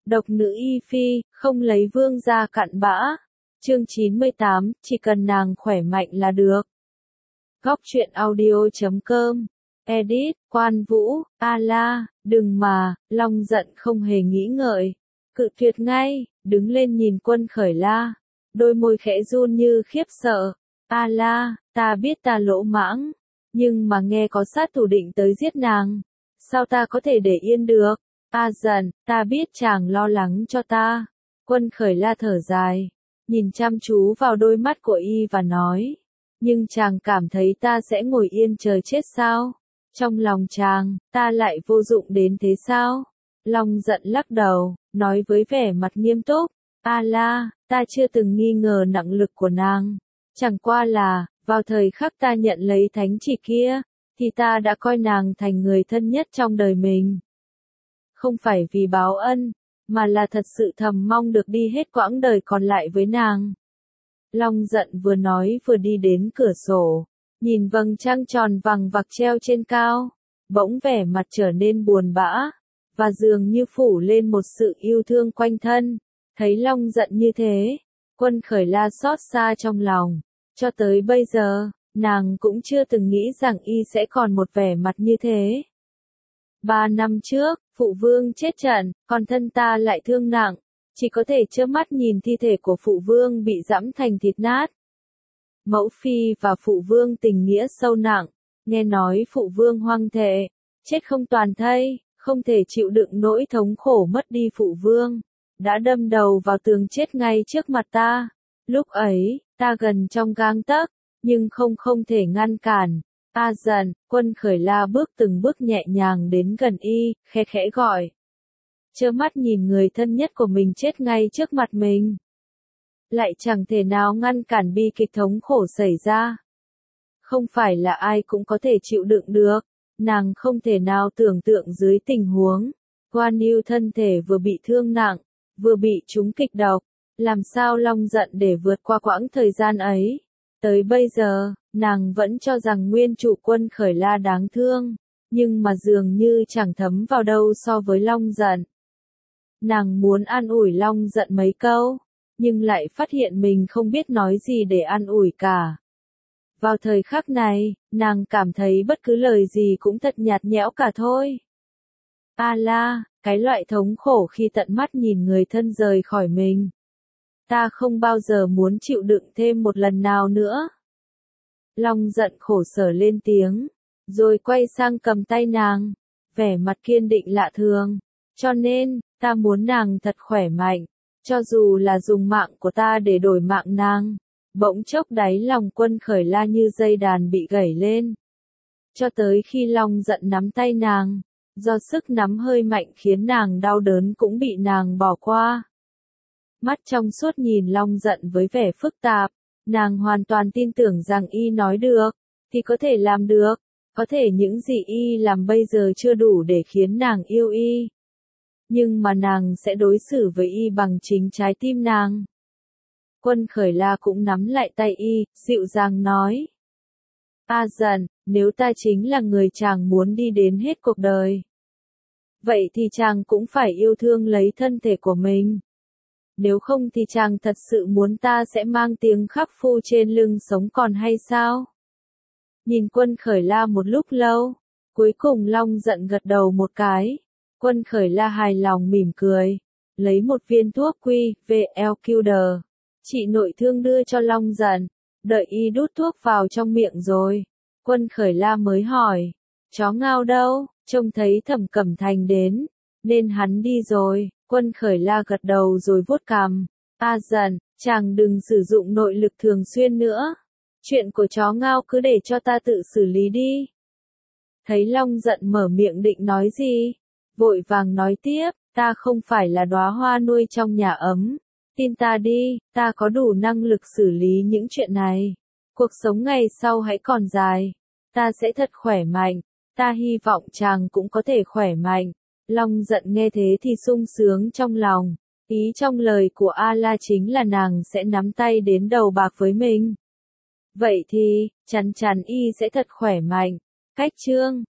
Độc nữ y phi, không lấy vương gia cặn bã. Chương 98, chỉ cần nàng khỏe mạnh là được. Góc truyện audio.com. Edit, Quan Vũ, A-la, đừng mà, Long giận không hề nghĩ ngợi. Cự tuyệt ngay, đứng lên nhìn Quân Khởi La. Đôi môi khẽ run như khiếp sợ. A-la, ta biết ta lỗ mãng. Nhưng mà nghe có sát thủ định tới giết nàng. Sao ta có thể để yên được? A dần, ta biết chàng lo lắng cho ta. Quân Khởi La thở dài. Nhìn chăm chú vào đôi mắt của y và nói. Nhưng chàng cảm thấy ta sẽ ngồi yên chờ chết sao? Trong lòng chàng, ta lại vô dụng đến thế sao? Long giận lắc đầu, nói với vẻ mặt nghiêm túc. A-la, ta chưa từng nghi ngờ năng lực của nàng. Chẳng qua là, vào thời khắc ta nhận lấy thánh chỉ kia, thì ta đã coi nàng thành người thân nhất trong đời mình. Không phải vì báo ân, mà là thật sự thầm mong được đi hết quãng đời còn lại với nàng. Long giận vừa nói vừa đi đến cửa sổ, nhìn vầng trăng tròn vằng vặc treo trên cao, bỗng vẻ mặt trở nên buồn bã, và dường như phủ lên một sự yêu thương quanh thân. Thấy Long giận như thế, Quân Khởi La xót xa trong lòng. Cho tới bây giờ, nàng cũng chưa từng nghĩ rằng y sẽ còn một vẻ mặt như thế. 3 năm trước, phụ vương chết trận, còn thân ta lại thương nặng, chỉ có thể trơ mắt nhìn thi thể của phụ vương bị giẫm thành thịt nát. Mẫu phi và phụ vương tình nghĩa sâu nặng, nghe nói phụ vương hoang thệ, chết không toàn thây, không thể chịu đựng nỗi thống khổ mất đi phụ vương, đã đâm đầu vào tường chết ngay trước mặt ta. Lúc ấy, ta gần trong gang tấc, nhưng không thể ngăn cản. A dần, Quân Khởi La bước từng bước nhẹ nhàng đến gần y, khẽ khẽ gọi. Trơ mắt nhìn người thân nhất của mình chết ngay trước mặt mình. Lại chẳng thể nào ngăn cản bi kịch thống khổ xảy ra. Không phải là ai cũng có thể chịu đựng được. Nàng không thể nào tưởng tượng dưới tình huống. Quan Yêu thân thể vừa bị thương nặng, vừa bị trúng kịch độc. Làm sao Long giận để vượt qua quãng thời gian ấy. Tới bây giờ, nàng vẫn cho rằng nguyên chủ Quân Khởi La đáng thương. Nhưng mà dường như chẳng thấm vào đâu so với Long giận. Nàng muốn an ủi Long giận mấy câu, nhưng lại phát hiện mình không biết nói gì để an ủi cả. Vào thời khắc này, nàng cảm thấy bất cứ lời gì cũng thật nhạt nhẽo cả thôi. A-la, cái loại thống khổ khi tận mắt nhìn người thân rời khỏi mình. Ta không bao giờ muốn chịu đựng thêm một lần nào nữa. Long giận khổ sở lên tiếng, rồi quay sang cầm tay nàng, vẻ mặt kiên định lạ thường. Cho nên, ta muốn nàng thật khỏe mạnh, cho dù là dùng mạng của ta để đổi mạng nàng. Bỗng chốc đáy lòng Quân Khởi La như dây đàn bị gảy lên. Cho tới khi Long giận nắm tay nàng, do sức nắm hơi mạnh khiến nàng đau đớn cũng bị nàng bỏ qua. Mắt trong suốt nhìn Long giận với vẻ phức tạp, nàng hoàn toàn tin tưởng rằng y nói được, thì có thể làm được, có thể những gì y làm bây giờ chưa đủ để khiến nàng yêu y. Nhưng mà nàng sẽ đối xử với y bằng chính trái tim nàng. Quân Khởi La cũng nắm lại tay y, dịu dàng nói. A dần, nếu ta chính là người chàng muốn đi đến hết cuộc đời, vậy thì chàng cũng phải yêu thương lấy thân thể của mình. Nếu không thì chàng thật sự muốn ta sẽ mang tiếng khắc phu trên lưng sống còn hay sao? Nhìn Quân Khởi La một lúc lâu, cuối cùng Long giận gật đầu một cái. Quân Khởi La hài lòng mỉm cười, lấy một viên thuốc quy, VLQD. Chị nội thương đưa cho Long giận, đợi y đút thuốc vào trong miệng rồi. Quân Khởi La mới hỏi, chó Ngao đâu, trông thấy Thẩm Cẩm Thành đến, nên hắn đi rồi. Quân Khởi La gật đầu rồi vuốt cằm. A dần, chàng đừng sử dụng nội lực thường xuyên nữa. Chuyện của chó Ngao cứ để cho ta tự xử lý đi. Thấy Long giận mở miệng định nói gì, vội vàng nói tiếp, ta không phải là đóa hoa nuôi trong nhà ấm. Tin ta đi, ta có đủ năng lực xử lý những chuyện này. Cuộc sống ngày sau hãy còn dài. Ta sẽ thật khỏe mạnh. Ta hy vọng chàng cũng có thể khỏe mạnh. Long giận nghe thế thì sung sướng trong lòng. Ý trong lời của A-la chính là nàng sẽ nắm tay đến đầu bạc với mình. Vậy thì, chắn chắn y sẽ thật khỏe mạnh. Cách chương